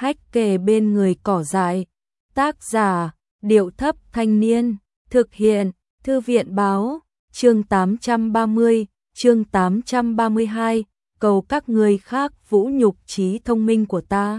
hách kề bên người cỏ dại. Tác giả, Điệu Thấp Thanh Niên. Thực hiện, Thư viện Báo. Chương 830, chương 832. Cầu các người khác vũ nhục trí thông minh của ta.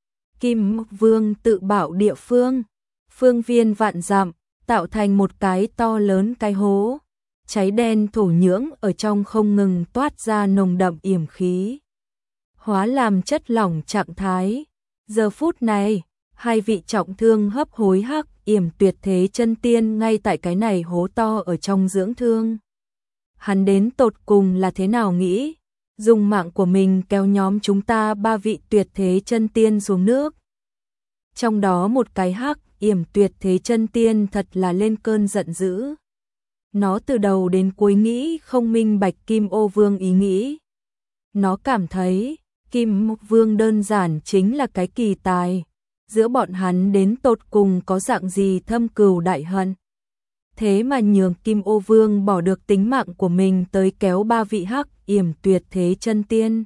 Kim Vương tự bảo địa phương. Phương viên vạn dặm, tạo thành một cái to lớn cái hố. Cháy đen thổ nhưỡng ở trong không ngừng toát ra nồng đậm yểm khí. Hóa làm chất lỏng trạng thái. Giờ phút này, hai vị trọng thương hấp hối hắc yểm tuyệt thế chân tiên ngay tại cái này hố to ở trong dưỡng thương. Hắn đến tột cùng là thế nào nghĩ? Dùng mạng của mình kéo nhóm chúng ta ba vị tuyệt thế chân tiên xuống nước. Trong đó một cái hắc yểm tuyệt thế chân tiên thật là lên cơn giận dữ. Nó từ đầu đến cuối nghĩ không minh bạch Kim Ô Vương ý nghĩ. Nó cảm thấy Kim Vương đơn giản chính là cái kỳ tài. Giữa bọn hắn đến tột cùng có dạng gì thâm cừu đại hận. Thế mà nhường Kim Ô Vương bỏ được tính mạng của mình tới kéo ba vị hắc yểm tuyệt thế chân tiên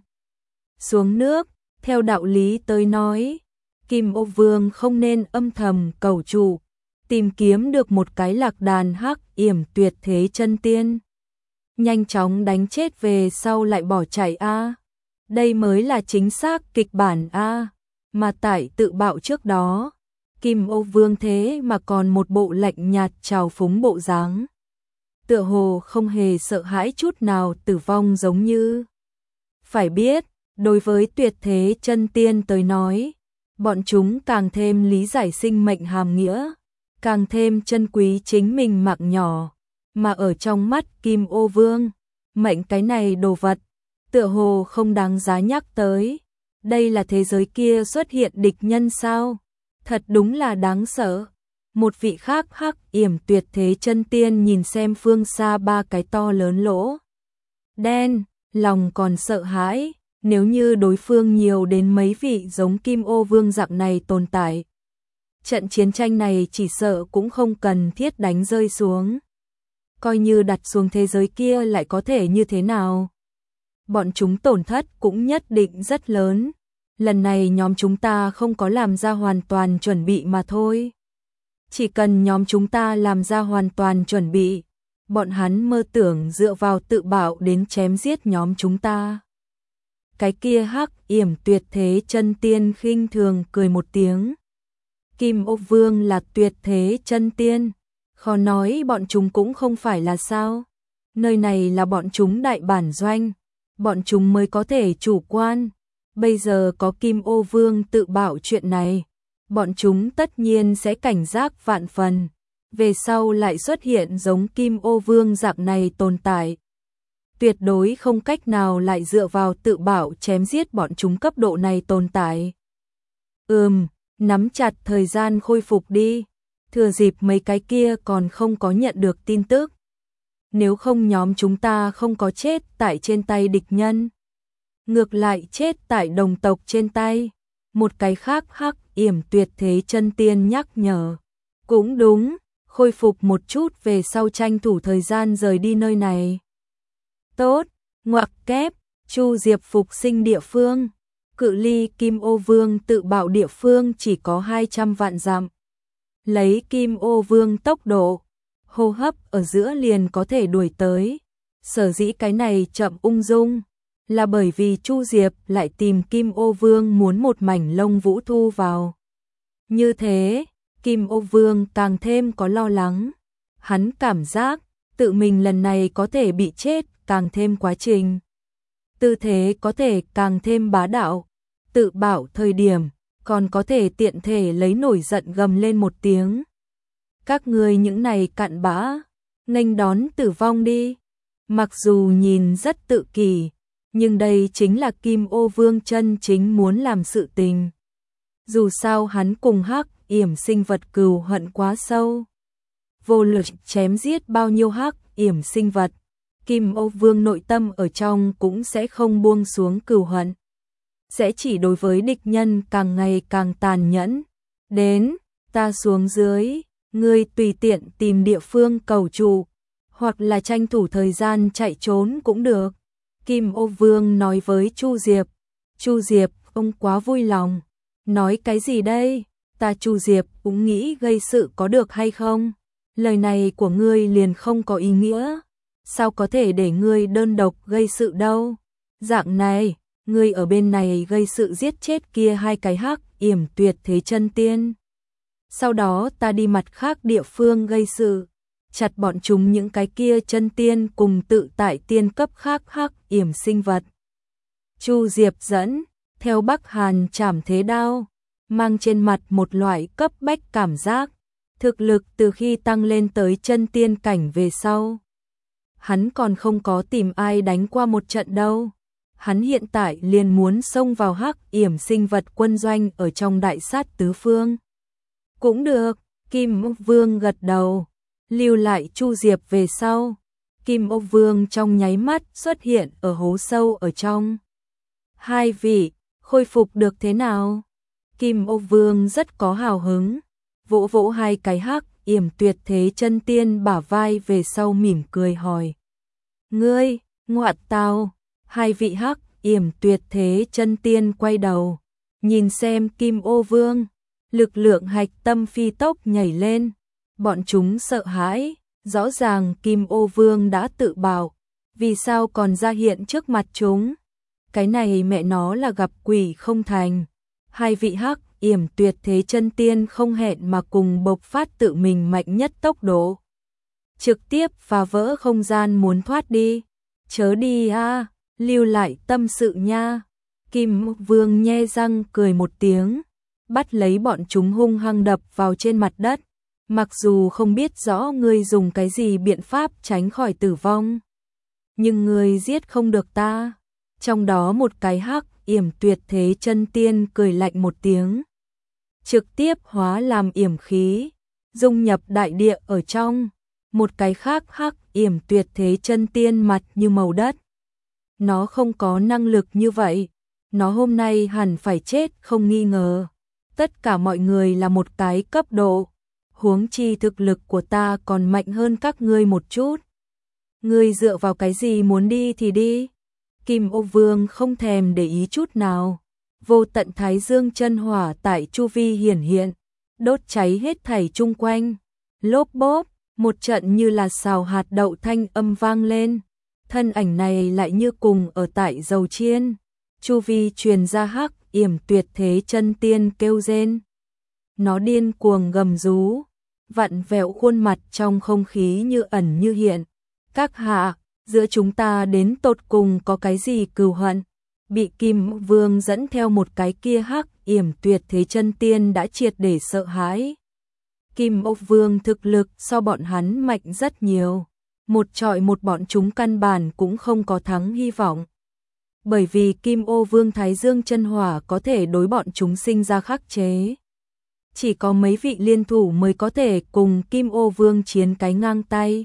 xuống nước. Theo đạo lý tới nói, Kim Ô Vương không nên âm thầm cầu trụ, tìm kiếm được một cái lạc đàn hắc yểm tuyệt thế chân tiên, nhanh chóng đánh chết về sau lại bỏ chạy a. Đây mới là chính xác kịch bản a. Mà tại tự bạo trước đó, Kim Ô Vương thế mà còn một bộ lạnh nhạt trào phúng bộ dáng. Tựa hồ không hề sợ hãi chút nào tử vong giống như. Phải biết, đối với tuyệt thế chân tiên tới nói, bọn chúng càng thêm lý giải sinh mệnh hàm nghĩa, càng thêm trân quý chính mình mạng nhỏ, mà ở trong mắt Kim Ô Vương, mệnh cái này đồ vật, tựa hồ không đáng giá nhắc tới. Đây là thế giới kia xuất hiện địch nhân sao? Thật đúng là đáng sợ. Một vị khác hắc yểm tuyệt thế chân tiên nhìn xem phương xa ba cái to lớn lỗ đen, lòng còn sợ hãi. Nếu như đối phương nhiều đến mấy vị giống Kim Ô Vương dạng này tồn tại, trận chiến tranh này chỉ sợ cũng không cần thiết đánh rơi xuống. Coi như đặt xuống thế giới kia lại có thể như thế nào? Bọn chúng tổn thất cũng nhất định rất lớn. Lần này nhóm chúng ta không có làm ra hoàn toàn chuẩn bị mà thôi. Chỉ cần nhóm chúng ta làm ra hoàn toàn chuẩn bị, bọn hắn mơ tưởng dựa vào tự bạo đến chém giết nhóm chúng ta. Cái kia hắc yểm tuyệt thế chân tiên khinh thường cười một tiếng. Kim Ô Vương là tuyệt thế chân tiên, khó nói bọn chúng cũng không phải là sao. Nơi này là bọn chúng đại bản doanh, bọn chúng mới có thể chủ quan. Bây giờ có Kim Ô Vương tự bảo chuyện này, bọn chúng tất nhiên sẽ cảnh giác vạn phần. Về sau lại xuất hiện giống Kim Ô Vương dạng này tồn tại, tuyệt đối không cách nào lại dựa vào tự bảo chém giết bọn chúng cấp độ này tồn tại. Nắm chặt thời gian khôi phục đi, thừa dịp mấy cái kia còn không có nhận được tin tức. Nếu không nhóm chúng ta không có chết tại trên tay địch nhân, ngược lại chết tại đồng tộc trên tay. Một cái khác hắc yểm tuyệt thế chân tiên nhắc nhở. Cũng đúng, khôi phục một chút về sau tranh thủ thời gian rời đi nơi này. Tốt, ngoặc kép, Chu Diệp phục sinh địa phương. Cự ly Kim Ô Vương tự bạo địa phương chỉ có 200 vạn dặm. Lấy Kim Ô Vương tốc độ, hô hấp ở giữa liền có thể đuổi tới. Sở dĩ cái này chậm ung dung, là bởi vì Chu Diệp lại tìm Kim Ô Vương muốn một mảnh lông vũ thu vào. Như thế, Kim Ô Vương càng thêm có lo lắng. Hắn cảm giác tự mình lần này có thể bị chết càng thêm quá trình. Tư thế có thể càng thêm bá đạo. Tự bảo thời điểm, còn có thể tiện thể lấy nổi giận gầm lên một tiếng. Các ngươi những này cặn bã, nghênh đón tử vong đi. Mặc dù nhìn rất tự kỷ, nhưng đây chính là Kim Ô Vương chân chính muốn làm sự tình. Dù sao hắn cùng hắc yểm sinh vật cừu hận quá sâu. Vô lực chém giết bao nhiêu hắc yểm sinh vật, Kim Ô Vương nội tâm ở trong cũng sẽ không buông xuống cừu hận. Sẽ chỉ đối với địch nhân càng ngày càng tàn nhẫn. Đến, ta xuống dưới, ngươi tùy tiện tìm địa phương cầu trụ, hoặc là tranh thủ thời gian chạy trốn cũng được. Kim Ô Vương nói với Chu Diệp. Chu Diệp không quá vui lòng, Nói cái gì đây? Ta Chu Diệp cũng nghĩ gây sự có được hay không? Lời này của ngươi liền không có ý nghĩa. Sao có thể để ngươi đơn độc gây sự đâu? Dạng này, ngươi ở bên này gây sự giết chết kia hai cái hắc yểm tuyệt thế chân tiên. Sau đó ta đi mặt khác địa phương gây sự, chặt bọn chúng những cái kia chân tiên cùng tự tại tiên cấp khác hắc yểm sinh vật. Chu Diệp dẫn theo Bắc Hàn Trảm Thế Đao, mang trên mặt một loại cấp bách cảm giác, thực lực từ khi tăng lên tới chân tiên cảnh về sau. Hắn còn không có tìm ai đánh qua một trận đâu. Hắn hiện tại liền muốn xông vào hắc yểm sinh vật quân doanh ở trong đại sát tứ phương. Cũng được, Kim Ốc Vương gật đầu, lưu lại Chu Diệp về sau. Kim Ốc Vương trong nháy mắt xuất hiện ở hố sâu ở trong. Hai vị, khôi phục được thế nào? Kim Ốc Vương rất có hào hứng, vỗ vỗ hai cái hắc yểm tuyệt thế chân tiên bả vai về sau mỉm cười hỏi. Ngươi, ngoạn tào, hai vị hắc yểm tuyệt thế chân tiên quay đầu, nhìn xem Kim Ô Vương, lực lượng hạch tâm phi tốc nhảy lên, bọn chúng sợ hãi, rõ ràng Kim Ô Vương đã tự bảo, vì sao còn ra hiện trước mặt chúng? Cái này mẹ nó là gặp quỷ không thành. Hai vị hắc yểm tuyệt thế chân tiên không hẹn mà cùng bộc phát tự mình mạnh nhất tốc độ, trực tiếp phá vỡ không gian muốn thoát đi. Chớ đi a, lưu lại tâm sự nha. Kim Vương nhe răng cười một tiếng, bắt lấy bọn chúng hung hăng đập vào trên mặt đất. Mặc dù không biết rõ ngươi dùng cái gì biện pháp tránh khỏi tử vong, nhưng ngươi giết không được ta. Trong đó một cái hắc yểm tuyệt thế chân tiên cười lạnh một tiếng, trực tiếp hóa làm yểm khí, dung nhập đại địa ở trong. Một cái khác hắc yểm tuyệt thế chân tiên mặt như màu đất. Nó không có năng lực như vậy, nó hôm nay hẳn phải chết không nghi ngờ. Tất cả mọi người là một cái cấp độ, huống chi thực lực của ta còn mạnh hơn các ngươi một chút. Ngươi dựa vào cái gì muốn đi thì đi. Kim Ô Vương không thèm để ý chút nào. Vô tận thái dương chân hỏa tại chu vi hiển hiện, đốt cháy hết thảy chung quanh. Lốp bốp, một trận như là xào hạt đậu thanh âm vang lên. Thân ảnh này lại như cùng ở tại dầu chiên. Chu vi truyền ra hắc yểm tuyệt thế chân tiên kêu rên. Nó điên cuồng gầm rú, vặn vẹo khuôn mặt trong không khí như ẩn như hiện. Các hạ, giữa chúng ta đến tột cùng có cái gì cừu hận? Bị Kim Vương dẫn theo một cái kia hắc yểm tuyệt thế chân tiên đã triệt để sợ hãi. Kim Ốc Vương thực lực so bọn hắn mạnh rất nhiều, một trọi một bọn chúng căn bản cũng không có thắng hy vọng. Bởi vì Kim Ô Vương Thái Dương chân hỏa có thể đối bọn chúng sinh ra khắc chế. Chỉ có mấy vị liên thủ mới có thể cùng Kim Ô Vương chiến cái ngang tay.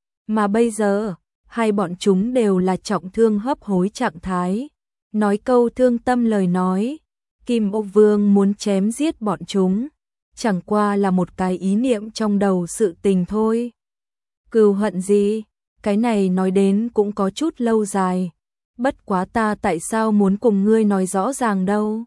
Mà bây giờ, hai bọn chúng đều là trọng thương hấp hối trạng thái. Nói câu thương tâm lời nói, Kim Ô Vương muốn chém giết bọn chúng, chẳng qua là một cái ý niệm trong đầu sự tình thôi. Cừu hận gì? Cái này nói đến cũng có chút lâu dài. Bất quá ta tại sao muốn cùng ngươi nói rõ ràng đâu?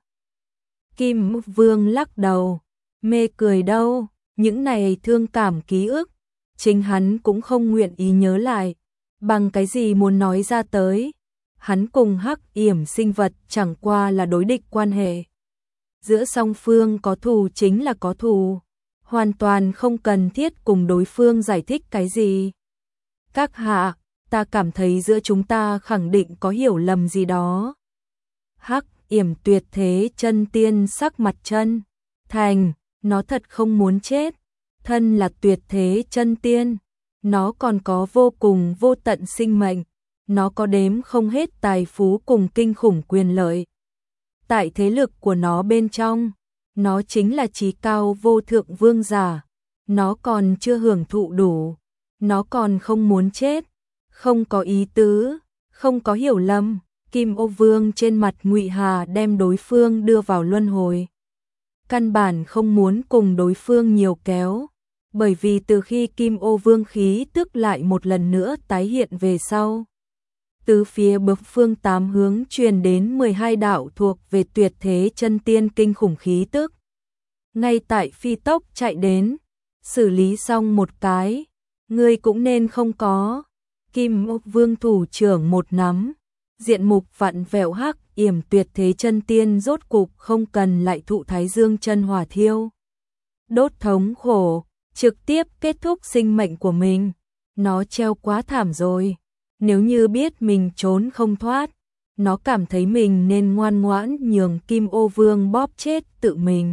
Kim Vương lắc đầu, mê cười đâu, những này thương cảm ký ức, chính hắn cũng không nguyện ý nhớ lại, bằng cái gì muốn nói ra tới. Hắn cùng hắc yểm sinh vật chẳng qua là đối địch quan hệ. Giữa song phương có thù chính là có thù, hoàn toàn không cần thiết cùng đối phương giải thích cái gì. Các hạ, ta cảm thấy giữa chúng ta khẳng định có hiểu lầm gì đó. Hắc yểm tuyệt thế chân tiên sắc mặt chân thành, nó thật không muốn chết. Thân là tuyệt thế chân tiên, nó còn có vô cùng vô tận sinh mệnh, nó có đếm không hết tài phú cùng kinh khủng quyền lợi. Tại thế lực của nó bên trong, nó chính là chí cao vô thượng vương giả, nó còn chưa hưởng thụ đủ, nó còn không muốn chết, không có ý tứ, không có hiểu lầm. Kim Ô Vương trên mặt Ngụy Hà đem đối phương đưa vào luân hồi. Căn bản không muốn cùng đối phương nhiều kéo, bởi vì từ khi Kim Ô Vương khí tức lại một lần nữa tái hiện về sau, Từ phía bốn phương tám hướng truyền đến 12 đạo thuộc về tuyệt thế chân tiên kinh khủng khí tức. Ngay tại phi tốc chạy đến, xử lý xong một cái, ngươi cũng nên không có. Kim Vương thủ trưởng một nắm, diện mục vặn vẹo hắc yểm tuyệt thế chân tiên rốt cục không cần lại thụ thái dương chân hỏa thiêu. Đốt thống khổ, trực tiếp kết thúc sinh mệnh của mình. Nó treo quá thảm rồi. Nếu như biết mình trốn không thoát, nó cảm thấy mình nên ngoan ngoãn nhường Kim Ô Vương bóp chết tự mình.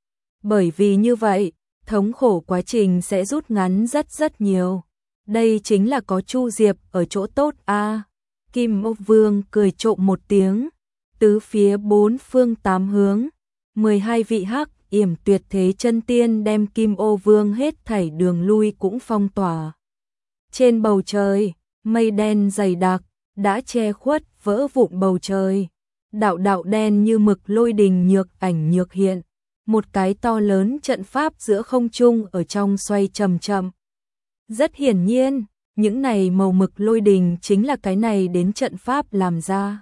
Bởi vì như vậy, thống khổ quá trình sẽ rút ngắn rất nhiều. Đây chính là có Chu Diệp ở chỗ tốt a. Kim Ô Vương cười trộm một tiếng, tứ phía bốn phương tám hướng, 12 vị hắc yểm tuyệt thế chân tiên đem Kim Ô Vương hết thảy đường lui cũng phong tỏa. Trên bầu trời, mây đen dày đặc đã che khuất vỡ vụn bầu trời. Đạo đạo đen như mực lôi đình nhược ảnh nhược hiện, một cái to lớn trận pháp giữa không trung ở trong xoay chậm chậm. Rất hiển nhiên, những này màu mực lôi đình chính là cái này đến trận pháp làm ra.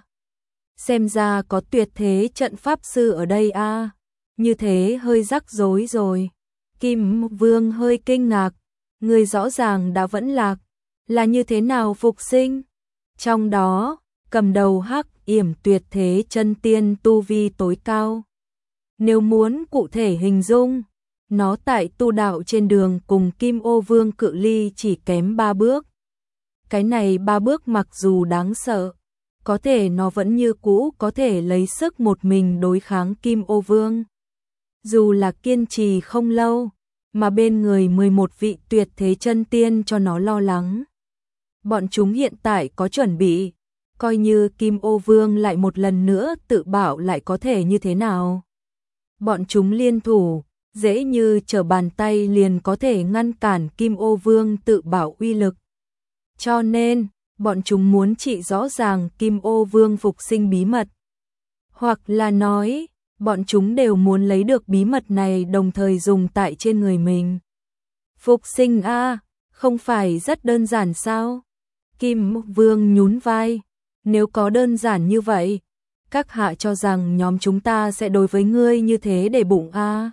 Xem ra có tuyệt thế trận pháp sư ở đây a. Như thế hơi rắc rối rồi. Kim Vương hơi kinh ngạc, người rõ ràng đã vẫn lạc, là như thế nào phục sinh? Trong đó, cầm đầu hắc yểm tuyệt thế chân tiên tu vi tối cao. Nếu muốn cụ thể hình dung, nó tại tu đạo trên đường cùng Kim Ô Vương cự ly chỉ kém 3 bước. Cái này 3 bước mặc dù đáng sợ, có thể nó vẫn như cũ có thể lấy sức một mình đối kháng Kim Ô Vương. Dù là kiên trì không lâu, mà bên người 11 vị tuyệt thế chân tiên cho nó lo lắng. Bọn chúng hiện tại có chuẩn bị, coi như Kim Ô Vương lại một lần nữa tự bảo lại có thể như thế nào. Bọn chúng liên thủ, dễ như trở bàn tay liền có thể ngăn cản Kim Ô Vương tự bảo uy lực. Cho nên, bọn chúng muốn trị rõ ràng Kim Ô Vương phục sinh bí mật. Hoặc là nói, bọn chúng đều muốn lấy được bí mật này đồng thời dùng tại trên người mình. Phục sinh a, không phải rất đơn giản sao? Kim Vương nhún vai, nếu có đơn giản như vậy, các hạ cho rằng nhóm chúng ta sẽ đối với ngươi như thế để bụng a?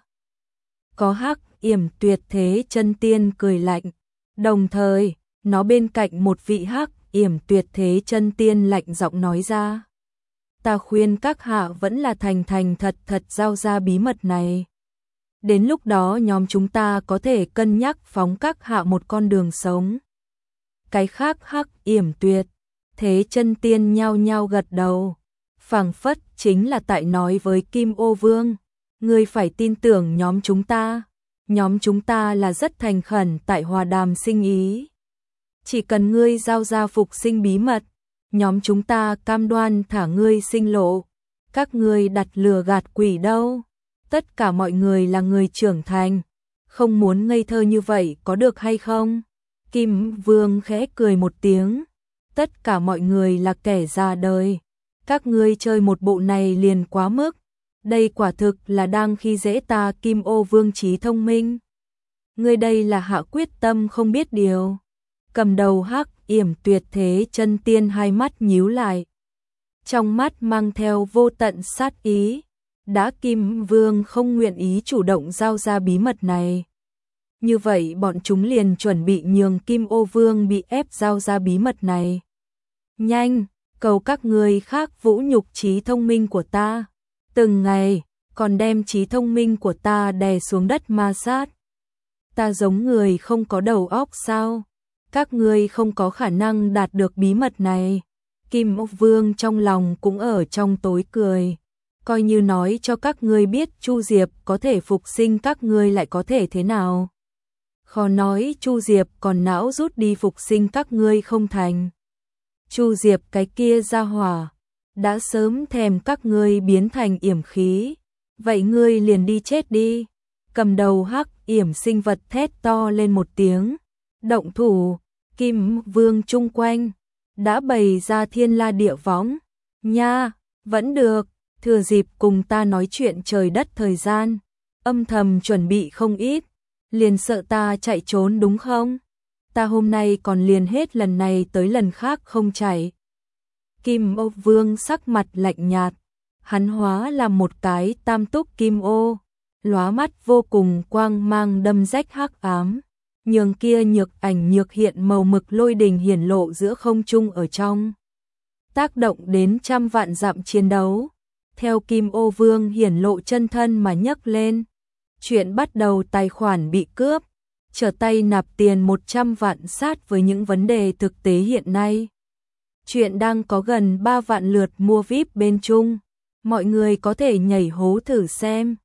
Có hắc yểm tuyệt thế chân tiên cười lạnh, đồng thời, nó bên cạnh một vị hắc yểm tuyệt thế chân tiên lạnh giọng nói ra. Ta khuyên các hạ vẫn là thành thật giao ra bí mật này. Đến lúc đó nhóm chúng ta có thể cân nhắc phóng các hạ một con đường sống. Cái khác hắc yểm tuyệt thế chân tiên nhao nhao gật đầu, phảng phất chính là tại nói với Kim Ô Vương, ngươi phải tin tưởng nhóm chúng ta là rất thành khẩn tại hòa đàm sinh ý. Chỉ cần ngươi giao ra phục sinh bí mật, nhóm chúng ta cam đoan thả ngươi sinh lộ. Các ngươi đặt lừa gạt quỷ đâu? Tất cả mọi người là người trưởng thành, không muốn ngây thơ như vậy có được hay không? Kim Vương khẽ cười một tiếng, tất cả mọi người là kẻ già đời, các ngươi chơi một bộ này liền quá mức, đây quả thực là đang khi dễ ta Kim Ô Vương trí thông minh. Ngươi đây là hạ quyết tâm không biết điều. Cầm đầu hắc yểm tuyệt thế chân tiên hai mắt nhíu lại, trong mắt mang theo vô tận sát ý. Đã Kim Vương không nguyện ý chủ động giao ra bí mật này, như vậy bọn chúng liền chuẩn bị nhường Kim Ô Vương bị ép giao ra bí mật này. Nhanh, cầu các ngươi khác vũ nhục trí thông minh của ta, từng ngày còn đem trí thông minh của ta đè xuống đất ma sát. Ta giống người không có đầu óc sao? Các ngươi không có khả năng đạt được bí mật này. Kim Ô Vương trong lòng cũng ở trong tối cười, coi như nói cho các ngươi biết Chu Diệp có thể phục sinh các ngươi lại có thể thế nào. Khó nói Chu Diệp còn não rút đi phục sinh các ngươi không thành. Chu Diệp cái kia ra hỏa, đã sớm thèm các ngươi biến thành yểm khí, vậy ngươi liền đi chết đi. Cầm đầu hắc yểm sinh vật thét to lên một tiếng, động thủ. Kim Vương chung quanh đã bày ra thiên la địa võng. Nha, vẫn được, thừa dịp cùng ta nói chuyện trời đất thời gian, âm thầm chuẩn bị không ít, liền sợ ta chạy trốn đúng không? Ta hôm nay còn liền hết lần này tới lần khác không chạy. Kim Ô Vương sắc mặt lạnh nhạt, hắn hóa là một cái tam túc kim ô, lóa mắt vô cùng quang mang đâm rách hắc ám, nhường kia nhược ảnh nhược hiện màu mực lôi đình hiển lộ giữa không trung ở trong. Tác động đến trăm vạn dặm chiến đấu, theo Kim Ô Vương hiển lộ chân thân mà nhấc lên. Chuyện bắt đầu tài khoản bị cướp, trở tay nạp tiền 100 vạn sát với những vấn đề thực tế hiện nay. Chuyện đang có gần 3 vạn lượt mua VIP bên chung, mọi người có thể nhảy hố thử xem.